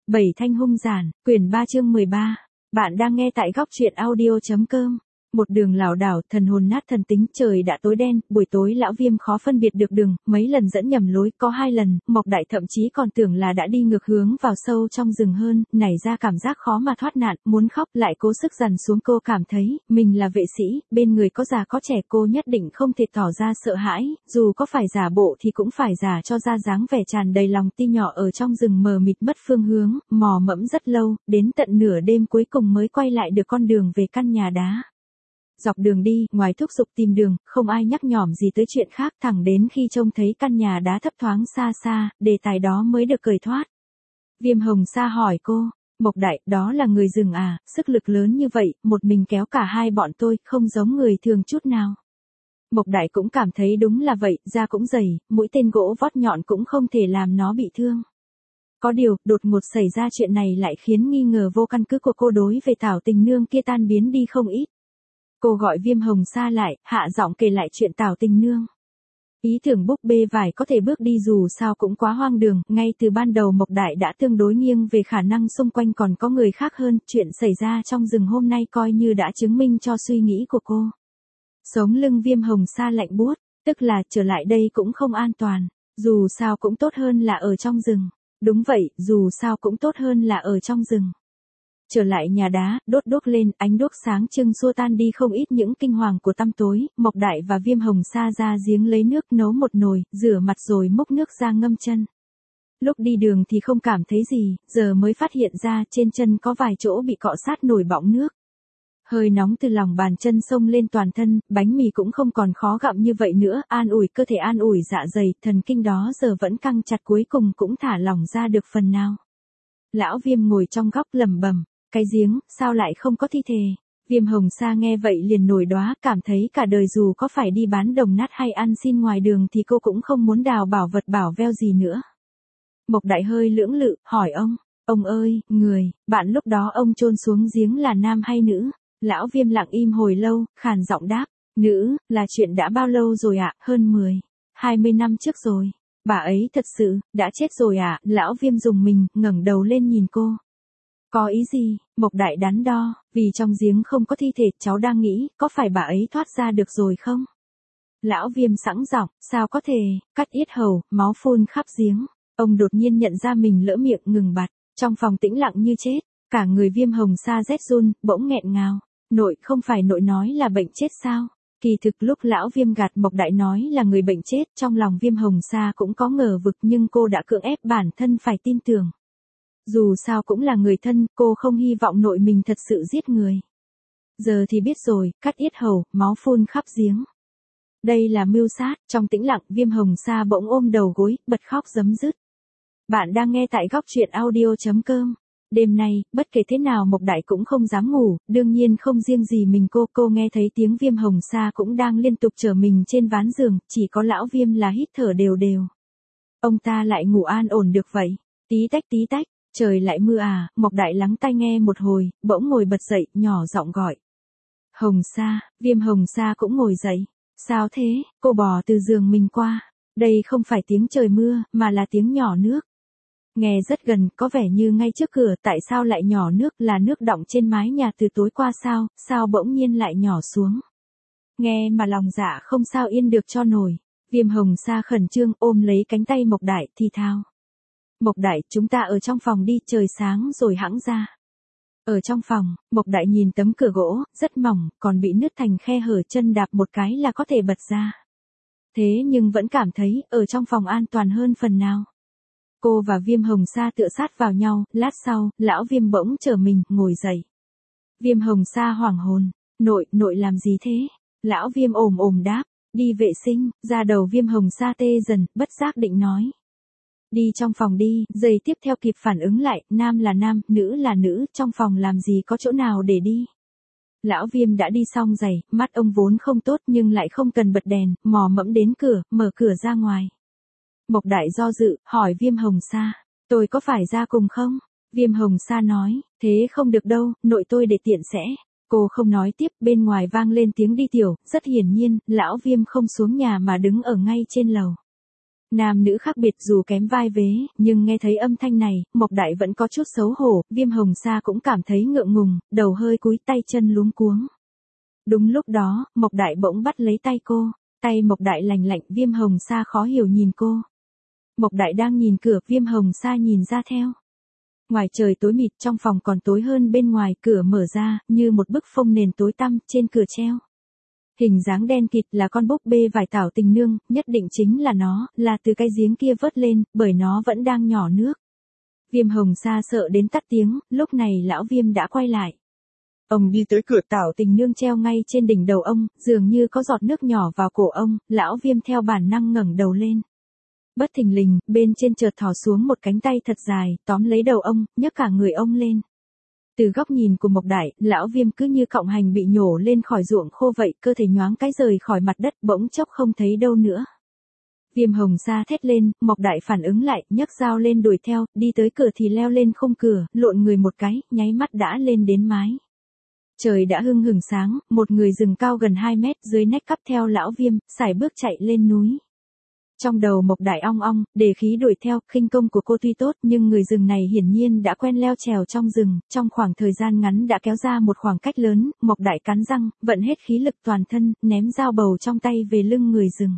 Bảy thanh hung giản, quyển 3 chương 13. Bạn đang nghe tại góc truyện audio.com. Một đường lảo đảo, thần hồn nát thần tính, trời đã tối đen, buổi tối lão Viêm khó phân biệt được đường, mấy lần dẫn nhầm lối, có 2 lần, Mộc Đại thậm chí còn tưởng là đã đi ngược hướng vào sâu trong rừng hơn, nảy ra cảm giác khó mà thoát nạn, muốn khóc lại cố sức dằn xuống. Cô cảm thấy, mình là vệ sĩ, bên người có già có trẻ, cô nhất định không thể tỏ ra sợ hãi, dù có phải giả bộ thì cũng phải giả cho ra dáng vẻ tràn đầy lòng tin. Nhỏ ở trong rừng mờ mịt mất phương hướng, mò mẫm rất lâu, đến tận nửa đêm cuối cùng mới quay lại được con đường về căn nhà đá. Dọc đường đi, ngoài thúc giục tìm đường, không ai nhắc nhỏm gì tới chuyện khác, thẳng đến khi trông thấy căn nhà đá thấp thoáng xa xa, đề tài đó mới được cởi thoát. Viêm Hồng Sa hỏi cô, Mộc Đại, đó là người rừng à, sức lực lớn như vậy, một mình kéo cả hai bọn tôi, không giống người thường chút nào. Mộc Đại cũng cảm thấy đúng là vậy, da cũng dày, mũi tên gỗ vót nhọn cũng không thể làm nó bị thương. Có điều, đột ngột xảy ra chuyện này lại khiến nghi ngờ vô căn cứ của cô đối về Tảo Tình Nương kia tan biến đi không ít. Cô gọi Viêm Hồng Sa lại, hạ giọng kể lại chuyện Tảo Tình Nương. Ý tưởng búp bê vải có thể bước đi dù sao cũng quá hoang đường, ngay từ ban đầu Mộc Đại đã tương đối nghiêng về khả năng xung quanh còn có người khác hơn, chuyện xảy ra trong rừng hôm nay coi như đã chứng minh cho suy nghĩ của cô. Sống lưng Viêm Hồng Sa lạnh buốt, tức là trở lại đây cũng không an toàn, dù sao cũng tốt hơn là ở trong rừng. Đúng vậy, dù sao cũng tốt hơn là ở trong rừng. Trở lại nhà đá, đốt đuốc lên, ánh đuốc sáng trưng xua tan đi không ít những kinh hoàng của tăm tối. Mộc Đại và Viêm Hồng Sa ra giếng lấy nước nấu một nồi, rửa mặt rồi múc nước ra ngâm chân. Lúc đi đường thì không cảm thấy gì, giờ mới phát hiện ra trên chân có vài chỗ bị cọ sát nổi bọng nước. Hơi nóng từ lòng bàn chân xông lên toàn thân, bánh mì cũng không còn khó gặm như vậy nữa, an ủi cơ thể an ủi dạ dày, thần kinh đó giờ vẫn căng chặt cuối cùng cũng thả lỏng ra được phần nào. Lão Viêm ngồi trong góc lẩm bẩm, cái giếng, sao lại không có thi thể? Viêm Hồng Sa nghe vậy liền nổi đoá, cảm thấy cả đời dù có phải đi bán đồng nát hay ăn xin ngoài đường thì cô cũng không muốn đào bảo vật bảo veo gì nữa. Mộc Đại hơi lưỡng lự, hỏi ông ơi, người, bạn lúc đó ông chôn xuống giếng là nam hay nữ? Lão Viêm lặng im hồi lâu, khàn giọng đáp, nữ, là chuyện đã bao lâu rồi ạ, hơn 20 năm trước rồi. Bà ấy thật sự, đã chết rồi ạ, Lão Viêm rùng mình, ngẩng đầu lên nhìn cô. Có ý gì? Mộc Đại đắn đo, vì trong giếng không có thi thể, cháu đang nghĩ, có phải bà ấy thoát ra được rồi không? Lão Viêm sẵn giọng, sao có thể, cắt yết hầu, máu phun khắp giếng. Ông đột nhiên nhận ra mình lỡ miệng ngừng bặt, trong phòng tĩnh lặng như chết, cả người Viêm Hồng Sa rét run, bỗng nghẹn ngào. Nội, không phải nội nói là bệnh chết sao? Kỳ thực lúc Lão Viêm gạt Mộc Đại nói là người bệnh chết, trong lòng Viêm Hồng Sa cũng có ngờ vực nhưng cô đã cưỡng ép bản thân phải tin tưởng. Dù sao cũng là người thân, cô không hy vọng nội mình thật sự giết người. Giờ thì biết rồi, cắt yết hầu, máu phun khắp giếng. Đây là mưu sát, trong tĩnh lặng Viêm Hồng Sa bỗng ôm đầu gối, bật khóc rấm rứt. Bạn đang nghe tại góc truyện audio.com. Đêm nay, bất kể thế nào Mộc Đại cũng không dám ngủ, đương nhiên không riêng gì mình cô nghe thấy tiếng Viêm Hồng Sa cũng đang liên tục chở mình trên ván giường, chỉ có Lão Viêm là hít thở đều đều. Ông ta lại ngủ an ổn được vậy, tí tách, trời lại mưa à, Mộc Đại lắng tai nghe một hồi, bỗng ngồi bật dậy, nhỏ giọng gọi. Hồng Sa, Viêm Hồng Sa cũng ngồi dậy, sao thế, cô bò từ giường mình qua, đây không phải tiếng trời mưa, mà là tiếng nhỏ nước. Nghe rất gần, có vẻ như ngay trước cửa, tại sao lại nhỏ nước, là nước đọng trên mái nhà từ tối qua sao bỗng nhiên lại nhỏ xuống. Nghe mà lòng dạ không sao yên được cho nổi. Viêm Hồng Sa khẩn trương ôm lấy cánh tay Mộc Đại thì thào. Mộc Đại, chúng ta ở trong phòng đi, trời sáng rồi hẵng ra. Ở trong phòng, Mộc Đại nhìn tấm cửa gỗ, rất mỏng, còn bị nứt thành khe hở, chân đạp một cái là có thể bật ra. Thế nhưng vẫn cảm thấy, ở trong phòng an toàn hơn phần nào. Cô và Viêm Hồng Sa tựa sát vào nhau, lát sau, Lão Viêm bỗng trở mình, ngồi dậy. Viêm Hồng Sa hoảng hồn, nội làm gì thế? Lão Viêm ồm đáp, đi vệ sinh, da đầu Viêm Hồng Sa tê dần, bất giác định nói. Đi trong phòng đi, giây tiếp theo kịp phản ứng lại, nam là nam, nữ là nữ, trong phòng làm gì có chỗ nào để đi. Lão Viêm đã đi xong giày, mắt ông vốn không tốt nhưng lại không cần bật đèn, mò mẫm đến cửa, mở cửa ra ngoài. Mộc Đại do dự, hỏi Viêm Hồng Sa, tôi có phải ra cùng không? Viêm Hồng Sa nói, thế không được đâu, nội tôi để tiện sẽ. Cô không nói tiếp, bên ngoài vang lên tiếng đi tiểu, rất hiển nhiên, Lão Viêm không xuống nhà mà đứng ở ngay trên lầu. Nam nữ khác biệt dù kém vai vế, nhưng nghe thấy âm thanh này, Mộc Đại vẫn có chút xấu hổ, Viêm Hồng Sa cũng cảm thấy ngượng ngùng, đầu hơi cúi tay chân luống cuống. Đúng lúc đó, Mộc Đại bỗng bắt lấy tay cô, tay Mộc Đại lành lạnh, Viêm Hồng Sa khó hiểu nhìn cô. Mộc Đại đang nhìn cửa, Viêm Hồng Sa nhìn ra theo. Ngoài trời tối mịt, trong phòng còn tối hơn bên ngoài, cửa mở ra, như một bức phông nền tối tăm, trên cửa treo. Hình dáng đen kịt là con búp bê vải Tảo Tình Nương, nhất định chính là nó, là từ cái giếng kia vớt lên, bởi nó vẫn đang nhỏ nước. Viêm Hồng Sa sợ đến tắt tiếng, lúc này lão Viêm đã quay lại. Ông đi tới cửa, Tảo Tình Nương treo ngay trên đỉnh đầu ông, dường như có giọt nước nhỏ vào cổ ông, lão Viêm theo bản năng ngẩng đầu lên. Bất thình lình, bên trên chợt thò xuống một cánh tay thật dài, tóm lấy đầu ông, nhấc cả người ông lên. Từ góc nhìn của Mộc Đại, lão Viêm cứ như cọng hành bị nhổ lên khỏi ruộng khô vậy, cơ thể nhoáng cái rời khỏi mặt đất, bỗng chốc không thấy đâu nữa. Viêm Hồng Sa thét lên, Mộc Đại phản ứng lại, nhấc dao lên đuổi theo, đi tới cửa thì leo lên khung cửa, lộn người một cái, nháy mắt đã lên đến mái. Trời đã hưng hừng sáng, một người rừng cao gần 2 mét dưới nách cắp theo lão Viêm, sải bước chạy lên núi. Trong đầu Mộc Đại ong ong, đề khí đuổi theo, khinh công của cô tuy tốt nhưng người rừng này hiển nhiên đã quen leo trèo trong rừng, trong khoảng thời gian ngắn đã kéo ra một khoảng cách lớn, Mộc Đại cắn răng, vận hết khí lực toàn thân, ném dao bầu trong tay về lưng người rừng.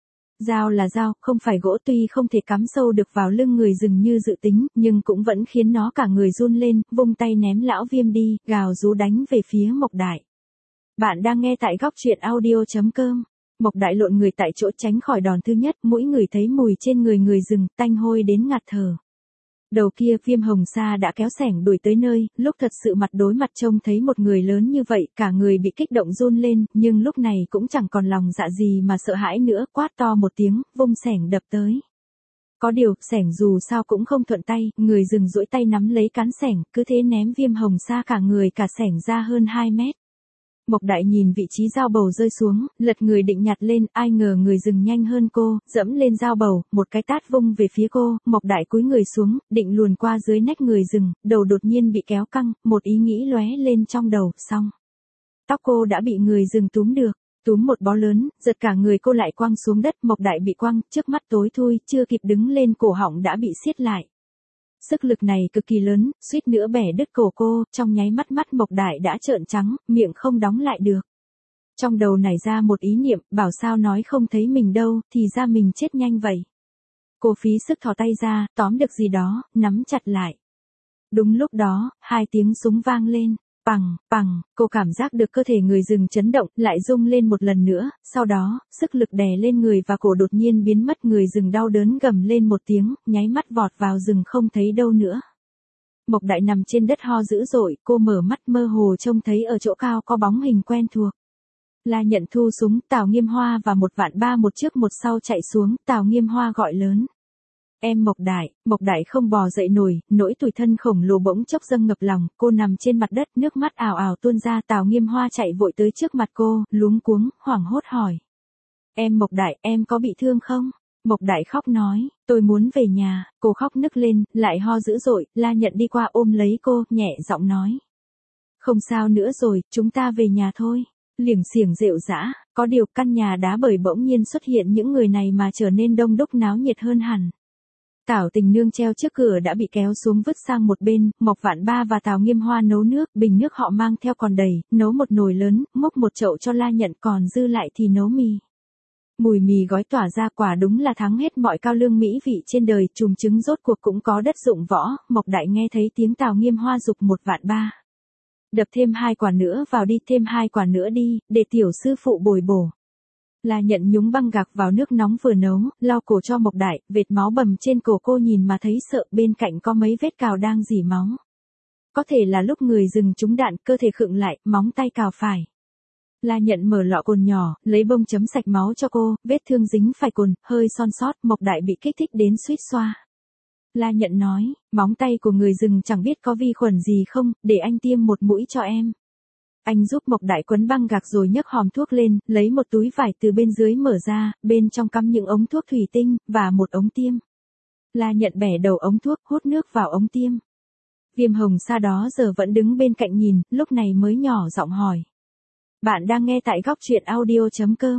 Dao là dao, không phải gỗ, tuy không thể cắm sâu được vào lưng người rừng như dự tính, nhưng cũng vẫn khiến nó cả người run lên, vung tay ném lão Viêm đi, gào rú đánh về phía Mộc Đại. Bạn đang nghe tại góc truyện audio.com. Mộc Đại lộn người tại chỗ tránh khỏi đòn thứ nhất, mũi người thấy mùi trên người người rừng, tanh hôi đến ngạt thở. Đầu kia Viêm Hồng Sa đã kéo xẻng đuổi tới nơi, lúc thật sự mặt đối mặt trông thấy một người lớn như vậy, cả người bị kích động run lên, nhưng lúc này cũng chẳng còn lòng dạ gì mà sợ hãi nữa, quát to một tiếng, vung xẻng đập tới. Có điều, xẻng dù sao cũng không thuận tay, người rừng duỗi tay nắm lấy cán xẻng, cứ thế ném Viêm Hồng Sa cả người cả xẻng ra hơn 2 mét. Mộc Đại nhìn vị trí dao bầu rơi xuống, lật người định nhặt lên, ai ngờ người rừng nhanh hơn cô, dẫm lên dao bầu, một cái tát vung về phía cô, Mộc Đại cúi người xuống, định luồn qua dưới nách người rừng, đầu đột nhiên bị kéo căng, một ý nghĩ lóe lên trong đầu, xong. Tóc cô đã bị người rừng túm được, túm một bó lớn, giật cả người cô lại quăng xuống đất, Mộc Đại bị quăng, trước mắt tối thui, chưa kịp đứng lên cổ họng đã bị siết lại. Sức lực này cực kỳ lớn, suýt nữa bẻ đứt cổ cô, trong nháy mắt mắt Mộc Đại đã trợn trắng, miệng không đóng lại được. Trong đầu nảy ra một ý niệm, bảo sao nói không thấy mình đâu, thì ra mình chết nhanh vậy. Cô phí sức thò tay ra, tóm được gì đó, nắm chặt lại. Đúng lúc đó, 2 tiếng súng vang lên. Pằng, pằng, cô cảm giác được cơ thể người rừng chấn động, lại rung lên một lần nữa, sau đó, sức lực đè lên người và cổ đột nhiên biến mất, người rừng đau đớn gầm lên một tiếng, nháy mắt vọt vào rừng không thấy đâu nữa. Mộc Đại nằm trên đất ho dữ dội, cô mở mắt mơ hồ trông thấy ở chỗ cao có bóng hình quen thuộc. La Nhận thu súng, Tào Nghiêm Hoa và 1-3 một trước một sau chạy xuống, Tào Nghiêm Hoa gọi lớn. Em Mộc Đại không bò dậy nổi, nỗi tủi thân khổng lồ bỗng chốc dâng ngập lòng, cô nằm trên mặt đất, nước mắt ào ào tuôn ra, Tào Nghiêm Hoa chạy vội tới trước mặt cô, luống cuống, hoảng hốt hỏi. Em Mộc Đại, em có bị thương không? Mộc Đại khóc nói, tôi muốn về nhà, cô khóc nức lên, lại ho dữ dội, La Nhận đi qua ôm lấy cô, nhẹ giọng nói. Không sao nữa rồi, chúng ta về nhà thôi. Liềng xiềng rệu rã, có điều căn nhà đá bởi bỗng nhiên xuất hiện những người này mà trở nên đông đúc náo nhiệt hơn hẳn. Tảo Tình Nương treo trước cửa đã bị kéo xuống vứt sang một bên, Mộc Vạn Ba và Tào Nghiêm Hoa nấu nước, bình nước họ mang theo còn đầy, nấu một nồi lớn, múc một chậu cho La Nhận, còn dư lại thì nấu mì. Mùi mì gói tỏa ra, quả đúng là thắng hết mọi cao lương mỹ vị trên đời, chùm trứng rốt cuộc cũng có đất dụng võ, Mộc Đại nghe thấy tiếng Tào Nghiêm Hoa giục 1-2. Đập thêm 2 quả nữa vào đi, thêm 2 quả nữa đi, để tiểu sư phụ bồi bổ. La Nhận nhúng băng gạc vào nước nóng vừa nấu, lau cổ cho Mộc Đại, vệt máu bầm trên cổ cô nhìn mà thấy sợ, bên cạnh có mấy vết cào đang rỉ máu. Có thể là lúc người rừng trúng đạn, cơ thể khựng lại, móng tay cào phải. La Nhận mở lọ cồn nhỏ, lấy bông chấm sạch máu cho cô, vết thương dính phải cồn, hơi son sót, Mộc Đại bị kích thích đến suýt xoa. La Nhận nói, móng tay của người rừng chẳng biết có vi khuẩn gì không, để anh tiêm một mũi cho em. Anh giúp Mộc Đại quấn băng gạc rồi nhấc hòm thuốc lên, lấy một túi vải từ bên dưới mở ra, bên trong cắm những ống thuốc thủy tinh, và một ống tiêm. La Nhận bẻ đầu ống thuốc, hút nước vào ống tiêm. Viêm Hồng Sa đó giờ vẫn đứng bên cạnh nhìn, lúc này mới nhỏ giọng hỏi. Bạn đang nghe tại góc truyện audio.com.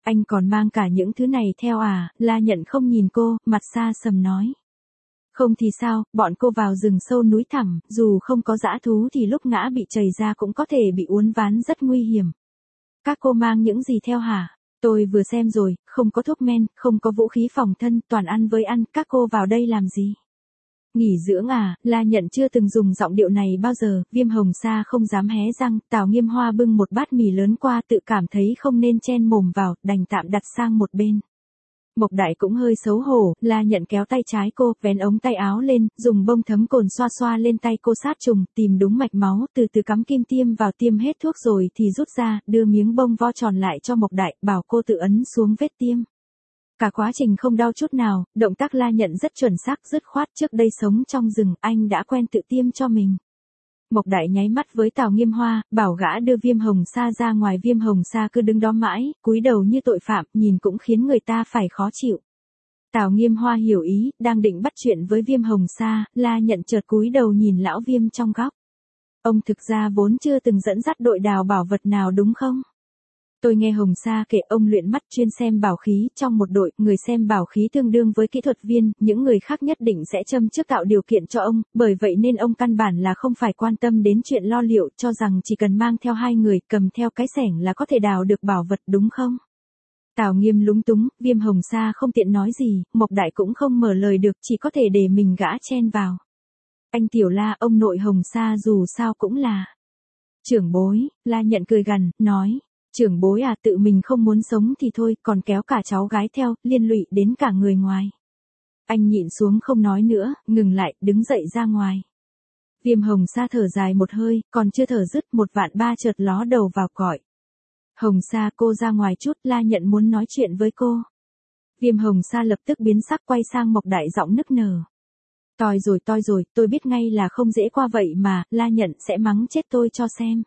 Anh còn mang cả những thứ này theo à? La Nhận không nhìn cô, mặt xa sầm nói. Không thì sao, bọn cô vào rừng sâu núi thẳm, dù không có dã thú thì lúc ngã bị chày ra cũng có thể bị uốn ván rất nguy hiểm. Các cô mang những gì theo hả? Tôi vừa xem rồi, không có thuốc men, không có vũ khí phòng thân, toàn ăn với ăn, các cô vào đây làm gì? Nghỉ dưỡng à? La Nhận chưa từng dùng giọng điệu này bao giờ, Viêm Hồng Sa không dám hé răng, Tào Nghiêm Hoa bưng một bát mì lớn qua tự cảm thấy không nên chen mồm vào, đành tạm đặt sang một bên. Mộc Đại cũng hơi xấu hổ, La Nhận kéo tay trái cô, vén ống tay áo lên, dùng bông thấm cồn xoa xoa lên tay cô sát trùng, tìm đúng mạch máu, từ từ cắm kim tiêm vào tiêm hết thuốc rồi thì rút ra, đưa miếng bông vo tròn lại cho Mộc Đại, bảo cô tự ấn xuống vết tiêm. Cả quá trình không đau chút nào, động tác La Nhận rất chuẩn xác, dứt khoát, trước đây sống trong rừng, anh đã quen tự tiêm cho mình. Mộc Đại nháy mắt với Tào Nghiêm Hoa, bảo gã đưa Viêm Hồng Sa ra ngoài. Viêm Hồng Sa cứ đứng đó mãi, cúi đầu như tội phạm, nhìn cũng khiến người ta phải khó chịu. Tào Nghiêm Hoa hiểu ý, đang định bắt chuyện với Viêm Hồng Sa, La Nhận chợt cúi đầu nhìn lão Viêm trong góc. Ông thực ra vốn chưa từng dẫn dắt đội đào bảo vật nào đúng không? Tôi nghe Hồng Sa kể ông luyện mắt chuyên xem bảo khí, trong một đội, người xem bảo khí tương đương với kỹ thuật viên, những người khác nhất định sẽ châm chước tạo điều kiện cho ông, bởi vậy nên ông căn bản là không phải quan tâm đến chuyện lo liệu, cho rằng chỉ cần mang theo 2 người, cầm theo cái xẻng là có thể đào được bảo vật đúng không? Tào Nghiêm lúng túng, Viêm Hồng Sa không tiện nói gì, Mộc Đại cũng không mở lời được, chỉ có thể để mình gã chen vào. Anh Tiểu La, ông nội Hồng Sa dù sao cũng là trưởng bối. La Nhận cười gằn, nói. Trưởng bối à, tự mình không muốn sống thì thôi, còn kéo cả cháu gái theo, liên lụy đến cả người ngoài. Anh nhịn xuống không nói nữa, ngừng lại, đứng dậy ra ngoài. Viêm Hồng Sa thở dài một hơi, còn chưa thở dứt, một vạn ba chợt ló đầu vào gọi. Hồng Sa, cô ra ngoài chút, La Nhận muốn nói chuyện với cô. Viêm Hồng Sa lập tức biến sắc, quay sang Mộc Đại, giọng nức nở. Toi rồi, tôi biết ngay là không dễ qua vậy mà, La Nhận sẽ mắng chết tôi cho xem.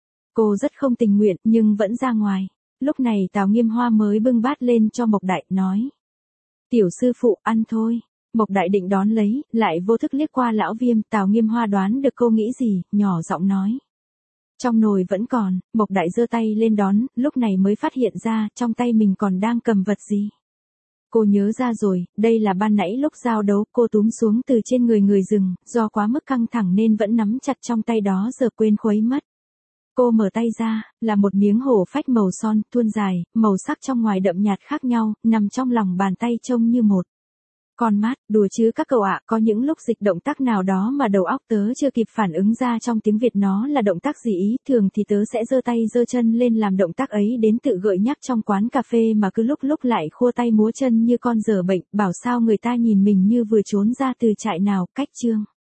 Cô rất không tình nguyện, nhưng vẫn ra ngoài. Lúc này Tào Nghiêm Hoa mới bưng bát lên cho Mộc Đại, nói. Tiểu sư phụ, ăn thôi. Mộc Đại định đón lấy, lại vô thức liếc qua lão Viêm. Tào Nghiêm Hoa đoán được cô nghĩ gì, nhỏ giọng nói. Trong nồi vẫn còn. Mộc Đại giơ tay lên đón, lúc này mới phát hiện ra, trong tay mình còn đang cầm vật gì. Cô nhớ ra rồi, đây là ban nãy lúc giao đấu, cô túm xuống từ trên người rừng, do quá mức căng thẳng nên vẫn nắm chặt trong tay đó, giờ quên khuấy mất. Cô mở tay ra, là một miếng hổ phách màu son, thuôn dài, màu sắc trong ngoài đậm nhạt khác nhau, nằm trong lòng bàn tay trông như một con mắt. Đùa chứ các cậu ạ, có những lúc dịch động tác nào đó mà đầu óc tớ chưa kịp phản ứng ra trong tiếng Việt nó là động tác gì ý, thường thì tớ sẽ giơ tay giơ chân lên làm động tác ấy đến tự gợi nhắc trong quán cà phê mà cứ lúc lại khua tay múa chân như con dở bệnh, bảo sao người ta nhìn mình như vừa trốn ra từ trại nào. Cách chương